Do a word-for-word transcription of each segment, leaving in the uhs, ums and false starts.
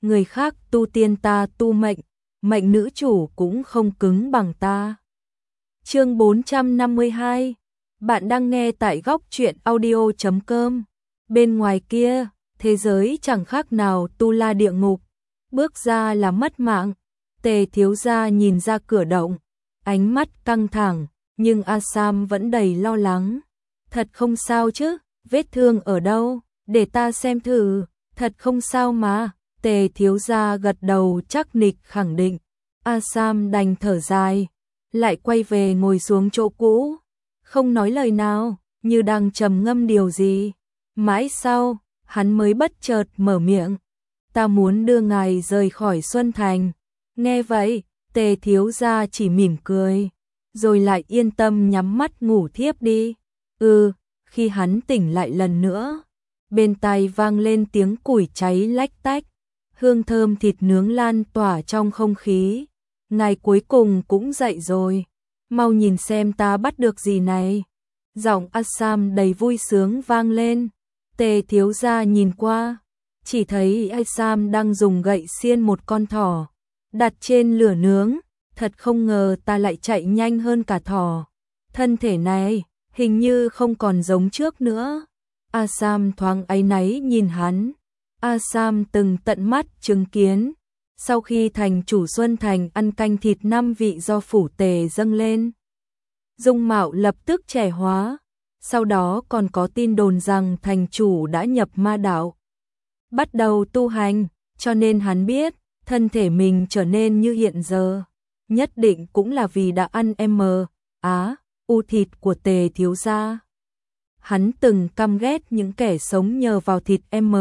người khác tu tiên ta tu mệnh, mệnh nữ chủ cũng không cứng bằng ta. Chương bốn trăm năm mươi hai. Bạn đang nghe tại góc truyện audio chấm com. Bên ngoài kia, thế giới chẳng khác nào tu la địa ngục, bước ra là mất mạng. Tề thiếu gia nhìn ra cửa động, ánh mắt căng thẳng, nhưng A Sam vẫn đầy lo lắng. Thật không sao chứ, vết thương ở đâu, để ta xem thử, thật không sao mà. Tề thiếu gia gật đầu chắc nịch khẳng định. A Sam đành thở dài, lại quay về ngồi xuống chỗ cũ, không nói lời nào, như đang trầm ngâm điều gì. Mãi sau, hắn mới bất chợt mở miệng. Ta muốn đưa ngài rời khỏi Xuân Thành. Nghe vậy, Tề thiếu gia chỉ mỉm cười, rồi lại yên tâm nhắm mắt ngủ thiếp đi. Ừ, khi hắn tỉnh lại lần nữa, bên tai vang lên tiếng củi cháy lách tách, hương thơm thịt nướng lan tỏa trong không khí. Ngài cuối cùng cũng dậy rồi, mau nhìn xem ta bắt được gì này. Giọng A Sam đầy vui sướng vang lên. Tề thiếu gia nhìn qua, chỉ thấy A Sam đang dùng gậy xiên một con thỏ, đặt trên lửa nướng. Thật không ngờ ta lại chạy nhanh hơn cả thỏ. Thân thể này, hình như không còn giống trước nữa. A Sam thoáng áy náy nhìn hắn. A Sam từng tận mắt chứng kiến, sau khi thành chủ Xuân Thành ăn canh thịt năm vị do phủ Tề dâng lên, dung mạo lập tức trẻ hóa. Sau đó còn có tin đồn rằng thành chủ đã nhập ma đạo, bắt đầu tu hành, cho nên hắn biết thân thể mình trở nên như hiện giờ, nhất định cũng là vì đã ăn M, Á, U thịt của Tề thiếu gia. Hắn từng căm ghét những kẻ sống nhờ vào thịt M,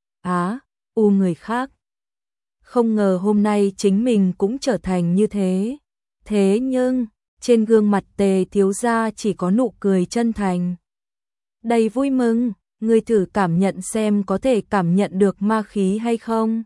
Á, U người khác. Không ngờ hôm nay chính mình cũng trở thành như thế. Thế nhưng, trên gương mặt Tề thiếu gia chỉ có nụ cười chân thành, đầy vui mừng. Ngươi thử cảm nhận xem có thể cảm nhận được ma khí hay không.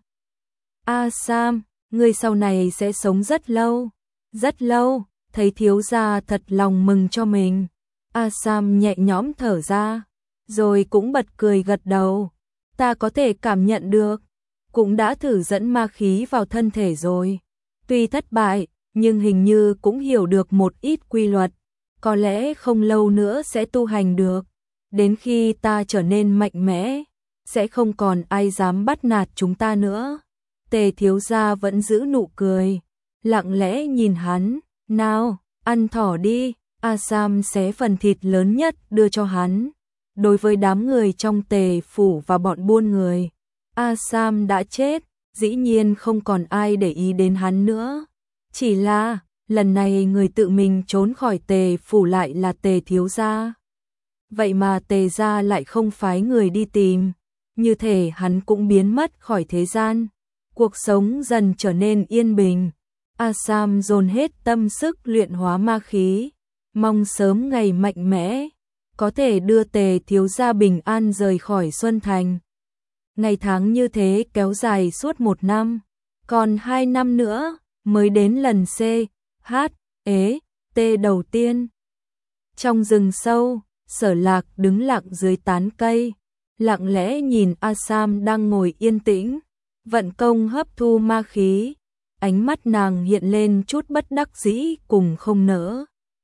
A Sam, ngươi sau này sẽ sống rất lâu, rất lâu. Thấy thiếu gia thật lòng mừng cho mình, A Sam nhẹ nhõm thở ra, rồi cũng bật cười gật đầu. Ta có thể cảm nhận được, cũng đã thử dẫn ma khí vào thân thể rồi. Tuy thất bại, nhưng hình như cũng hiểu được một ít quy luật, có lẽ không lâu nữa sẽ tu hành được. Đến khi ta trở nên mạnh mẽ, sẽ không còn ai dám bắt nạt chúng ta nữa. Tề thiếu gia vẫn giữ nụ cười, lặng lẽ nhìn hắn. Nào, ăn thỏ đi. A Sam xé phần thịt lớn nhất đưa cho hắn. Đối với đám người trong Tề phủ và bọn buôn người, A Sam đã chết, dĩ nhiên không còn ai để ý đến hắn nữa. Chỉ là, lần này người tự mình trốn khỏi Tề phủ lại là Tề thiếu gia. Vậy mà Tề gia lại không phái người đi tìm, như thể hắn cũng biến mất khỏi thế gian. Cuộc sống dần trở nên yên bình. A Sam dồn hết tâm sức luyện hóa ma khí, mong sớm ngày mạnh mẽ, có thể đưa Tề thiếu gia bình an rời khỏi Xuân Thành. Ngày tháng như thế kéo dài suốt một năm, còn hai năm nữa mới đến lần C, H, E, T đầu tiên. Trong rừng sâu, Sở Lạc đứng lặng dưới tán cây, lặng lẽ nhìn A Sam đang ngồi yên tĩnh, vận công hấp thu ma khí. Ánh mắt nàng hiện lên chút bất đắc dĩ cùng không nỡ.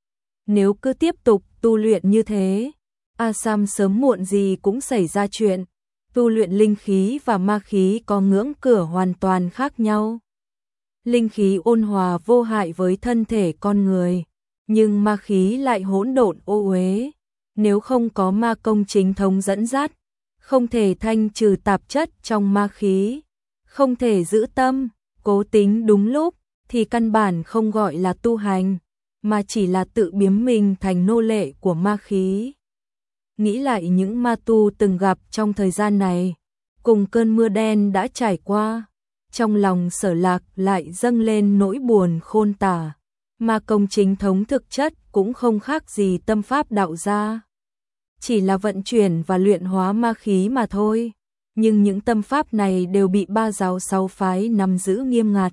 Nếu cứ tiếp tục tu luyện như thế, A Sam sớm muộn gì cũng xảy ra chuyện. Tu luyện linh khí và ma khí có ngưỡng cửa hoàn toàn khác nhau. Linh khí ôn hòa vô hại với thân thể con người, nhưng ma khí lại hỗn độn ô uế. Nếu không có ma công chính thống dẫn dắt, không thể thanh trừ tạp chất trong ma khí, không thể giữ tâm, cố tính đúng lúc, thì căn bản không gọi là tu hành, mà chỉ là tự biếm mình thành nô lệ của ma khí. Nghĩ lại những ma tu từng gặp trong thời gian này, cùng cơn mưa đen đã trải qua, trong lòng Sở Lạc lại dâng lên nỗi buồn khôn tả. Ma công chính thống thực chất cũng không khác gì tâm pháp đạo gia, chỉ là vận chuyển và luyện hóa ma khí mà thôi. Nhưng những tâm pháp này đều bị ba giáo sáu phái nắm giữ nghiêm ngặt.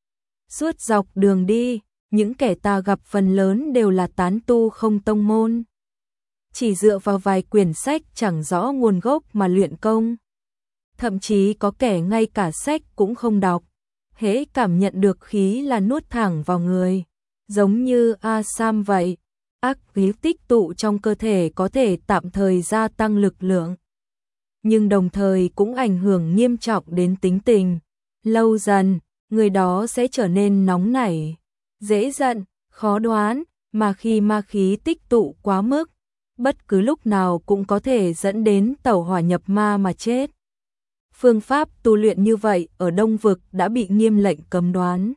Suốt dọc đường đi, những kẻ ta gặp phần lớn đều là tán tu không tông môn, chỉ dựa vào vài quyển sách chẳng rõ nguồn gốc mà luyện công. Thậm chí có kẻ ngay cả sách cũng không đọc, hễ cảm nhận được khí là nuốt thẳng vào người, giống như Asam vậy. Ác khí tích tụ trong cơ thể có thể tạm thời gia tăng lực lượng, nhưng đồng thời cũng ảnh hưởng nghiêm trọng đến tính tình. Lâu dần, người đó sẽ trở nên nóng nảy, dễ giận, khó đoán, mà khi ma khí tích tụ quá mức, bất cứ lúc nào cũng có thể dẫn đến tẩu hỏa nhập ma mà chết. Phương pháp tu luyện như vậy ở Đông Vực đã bị nghiêm lệnh cấm đoán.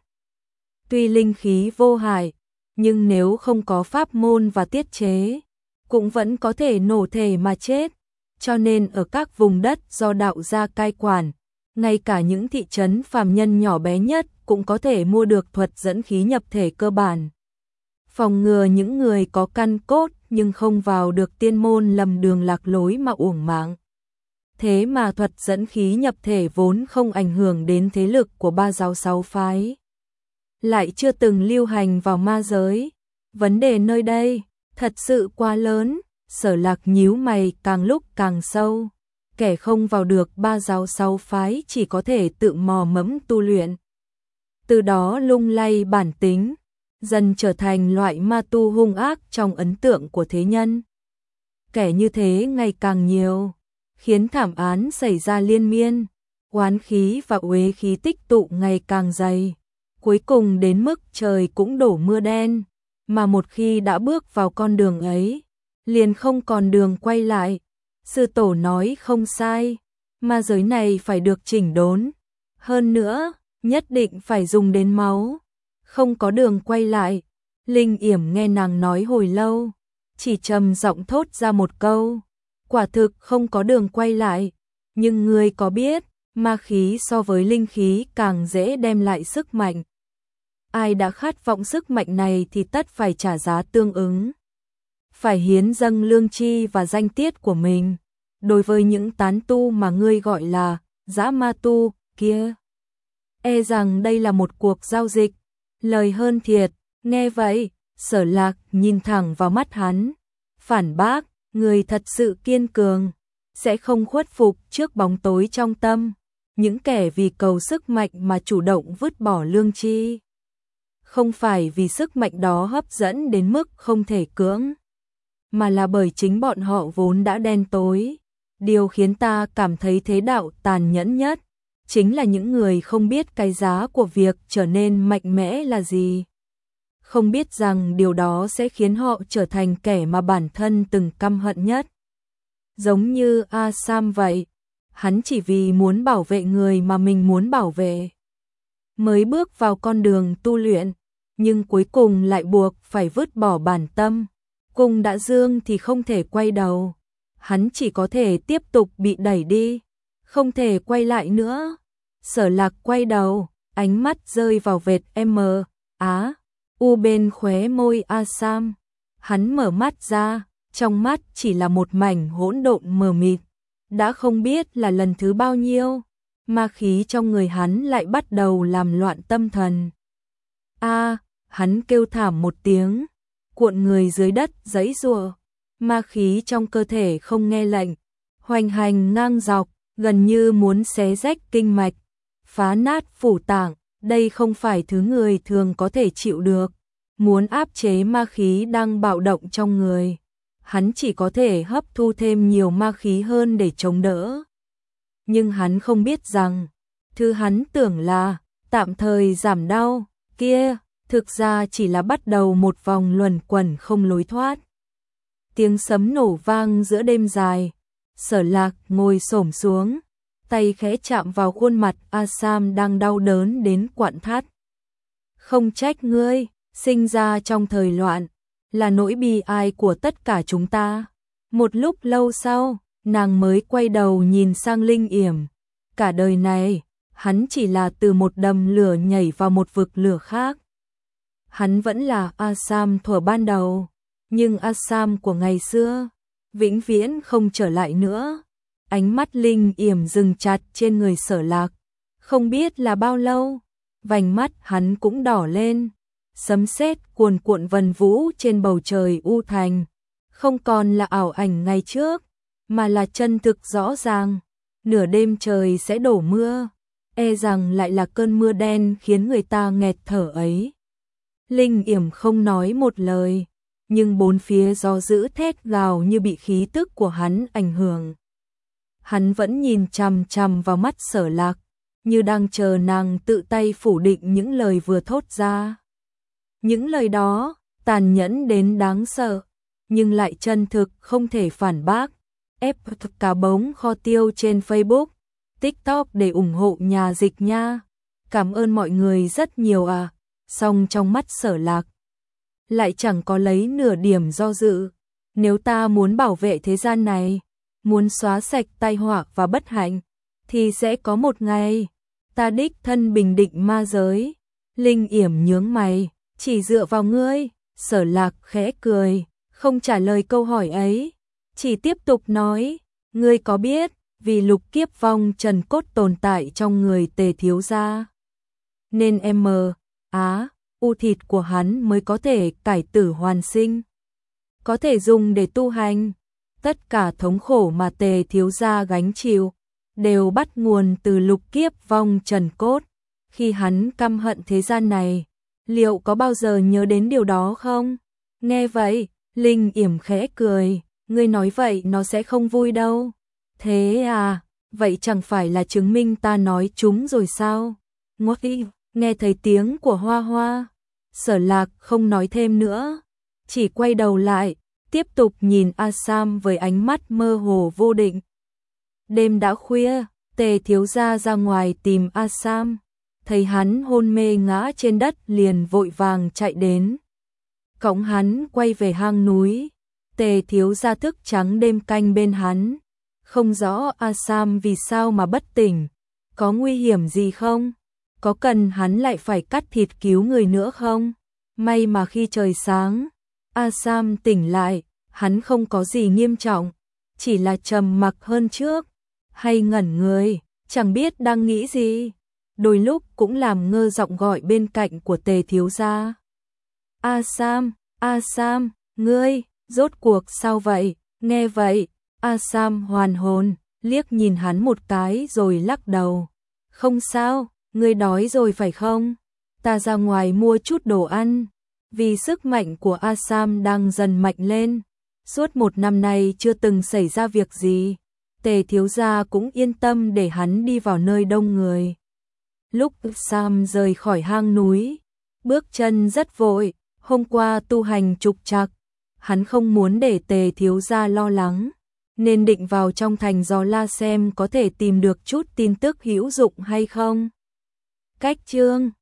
Tuy linh khí vô hại, nhưng nếu không có pháp môn và tiết chế, cũng vẫn có thể nổ thể mà chết. Cho nên ở các vùng đất do đạo gia cai quản, ngay cả những thị trấn phàm nhân nhỏ bé nhất cũng có thể mua được thuật dẫn khí nhập thể cơ bản, phòng ngừa những người có căn cốt nhưng không vào được tiên môn lầm đường lạc lối mà uổng mạng. Thế mà thuật dẫn khí nhập thể vốn không ảnh hưởng đến thế lực của ba giáo sáu phái, lại chưa từng lưu hành vào ma giới. Vấn đề nơi đây thật sự quá lớn. Sở Lạc nhíu mày càng lúc càng sâu. Kẻ không vào được ba giáo sáu phái chỉ có thể tự mò mẫm tu luyện, từ đó lung lay bản tính, dần trở thành loại ma tu hung ác trong ấn tượng của thế nhân. Kẻ như thế ngày càng nhiều, khiến thảm án xảy ra liên miên, oán khí và uế khí tích tụ ngày càng dày, cuối cùng đến mức trời cũng đổ mưa đen, mà một khi đã bước vào con đường ấy, liền không còn đường quay lại. Sư tổ nói không sai, ma giới này phải được chỉnh đốn, hơn nữa, nhất định phải dùng đến máu, không có đường quay lại. Linh Yểm nghe nàng nói hồi lâu, chỉ trầm giọng thốt ra một câu, quả thực không có đường quay lại, nhưng ngươi có biết, ma khí so với linh khí càng dễ đem lại sức mạnh. Ai đã khát vọng sức mạnh này thì tất phải trả giá tương ứng, phải hiến dâng lương chi và danh tiết của mình. Đối với những tán tu mà ngươi gọi là dã ma tu kia, e rằng đây là một cuộc giao dịch, lời hơn thiệt. Nghe vậy, Sở Lạc nhìn thẳng vào mắt hắn, phản bác, người thật sự kiên cường, sẽ không khuất phục trước bóng tối trong tâm. Những kẻ vì cầu sức mạnh mà chủ động vứt bỏ lương chi, không phải vì sức mạnh đó hấp dẫn đến mức không thể cưỡng, mà là bởi chính bọn họ vốn đã đen tối. Điều khiến ta cảm thấy thế đạo tàn nhẫn nhất, chính là những người không biết cái giá của việc trở nên mạnh mẽ là gì. Không biết rằng điều đó sẽ khiến họ trở thành kẻ mà bản thân từng căm hận nhất. Giống như Asam vậy, hắn chỉ vì muốn bảo vệ người mà mình muốn bảo vệ, mới bước vào con đường tu luyện, nhưng cuối cùng lại buộc phải vứt bỏ bản tâm. Cung đã dương thì không thể quay đầu. Hắn chỉ có thể tiếp tục bị đẩy đi, không thể quay lại nữa. Sở Lạc quay đầu, ánh mắt rơi vào vệt M, Á, U bên khóe môi Asam. Hắn mở mắt ra, trong mắt chỉ là một mảnh hỗn độn mờ mịt. Đã không biết là lần thứ bao nhiêu, ma khí trong người hắn lại bắt đầu làm loạn tâm thần. A, hắn kêu thảm một tiếng, cuộn người dưới đất giãy giụa. Ma khí trong cơ thể không nghe lệnh, hoành hành ngang dọc, gần như muốn xé rách kinh mạch, phá nát phủ tạng. Đây không phải thứ người thường có thể chịu được. Muốn áp chế ma khí đang bạo động trong người, hắn chỉ có thể hấp thu thêm nhiều ma khí hơn để chống đỡ. Nhưng hắn không biết rằng, thứ hắn tưởng là tạm thời giảm đau kia, thực ra chỉ là bắt đầu một vòng luẩn quẩn không lối thoát. Tiếng sấm nổ vang giữa đêm dài. Sở Lạc ngồi xổm xuống, tay khẽ chạm vào khuôn mặt Asam đang đau đớn đến quặn thắt. Không trách ngươi, sinh ra trong thời loạn, là nỗi bi ai của tất cả chúng ta. Một lúc lâu sau, nàng mới quay đầu nhìn sang Linh Yểm. Cả đời này, hắn chỉ là từ một đầm lửa nhảy vào một vực lửa khác. Hắn vẫn là Asam thuở ban đầu, nhưng Asam của ngày xưa vĩnh viễn không trở lại nữa. Ánh mắt Linh Yểm dừng chặt trên người Sở Lạc, không biết là bao lâu, vành mắt hắn cũng đỏ lên. Sấm sét cuồn cuộn vần vũ trên bầu trời u thành, không còn là ảo ảnh ngày trước, mà là chân thực rõ ràng. nửa đêm trời sẽ đổ mưa, e rằng lại là cơn mưa đen khiến người ta nghẹt thở ấy. Linh Yểm không nói một lời, nhưng bốn phía gió dữ thét gào như bị khí tức của hắn ảnh hưởng. Hắn vẫn nhìn chằm chằm vào mắt Sở Lạc, như đang chờ nàng tự tay phủ định những lời vừa thốt ra. Những lời đó, tàn nhẫn đến đáng sợ, nhưng lại chân thực không thể phản bác. Ép cá bống kho tiêu trên Facebook, TikTok để ủng hộ nhà dịch nha. Cảm ơn mọi người rất nhiều à. Song trong mắt Sở Lạc lại chẳng có lấy nửa điểm do dự. Nếu ta muốn bảo vệ thế gian này, muốn xóa sạch tai họa và bất hạnh, thì sẽ có một ngày ta đích thân bình định ma giới. Linh Yểm nhướng mày, chỉ dựa vào ngươi. Sở Lạc khẽ cười, không trả lời câu hỏi ấy, chỉ tiếp tục nói, ngươi có biết vì lục kiếp vong trần cốt tồn tại trong người Tề thiếu gia, nên em mờ á u thịt của hắn mới có thể cải tử hoàn sinh, có thể dùng để tu hành. Tất cả thống khổ mà Tề thiếu gia gánh chịu đều bắt nguồn từ lục kiếp vong trần cốt. Khi hắn căm hận thế gian này, liệu có bao giờ nhớ đến điều đó không? Nghe vậy, Linh Yểm khẽ cười, ngươi nói vậy nó sẽ không vui đâu. Thế à, vậy chẳng phải là chứng minh ta nói chúng rồi sao? Ngốc. Nghe thấy tiếng của Hoa Hoa, Sở Lạc không nói thêm nữa, chỉ quay đầu lại, tiếp tục nhìn A Sam với ánh mắt mơ hồ vô định. Đêm đã khuya, Tề thiếu gia ra ngoài tìm A Sam, thấy hắn hôn mê ngã trên đất liền vội vàng chạy đến. Cõng hắn quay về hang núi, Tề thiếu gia thức trắng đêm canh bên hắn. Không rõ A Sam vì sao mà bất tỉnh, có nguy hiểm gì không? Có cần hắn lại phải cắt thịt cứu người nữa không? May mà khi trời sáng, A Sam tỉnh lại, hắn không có gì nghiêm trọng, chỉ là trầm mặc hơn trước, hay ngẩn người, chẳng biết đang nghĩ gì. Đôi lúc cũng làm ngơ giọng gọi bên cạnh của Tề thiếu gia. A Sam, A Sam, ngươi, rốt cuộc sao vậy? Nghe vậy, A Sam hoàn hồn, liếc nhìn hắn một cái rồi lắc đầu. Không sao, ngươi đói rồi phải không? Ta ra ngoài mua chút đồ ăn. Vì sức mạnh của A Sam đang dần mạnh lên, suốt một năm nay chưa từng xảy ra việc gì, Tề thiếu gia cũng yên tâm để hắn đi vào nơi đông người. Lúc Sam rời khỏi hang núi, bước chân rất vội, hôm qua tu hành trục trặc, hắn không muốn để Tề thiếu gia lo lắng, nên định vào trong thành dò la xem có thể tìm được chút tin tức hữu dụng hay không. Cách chương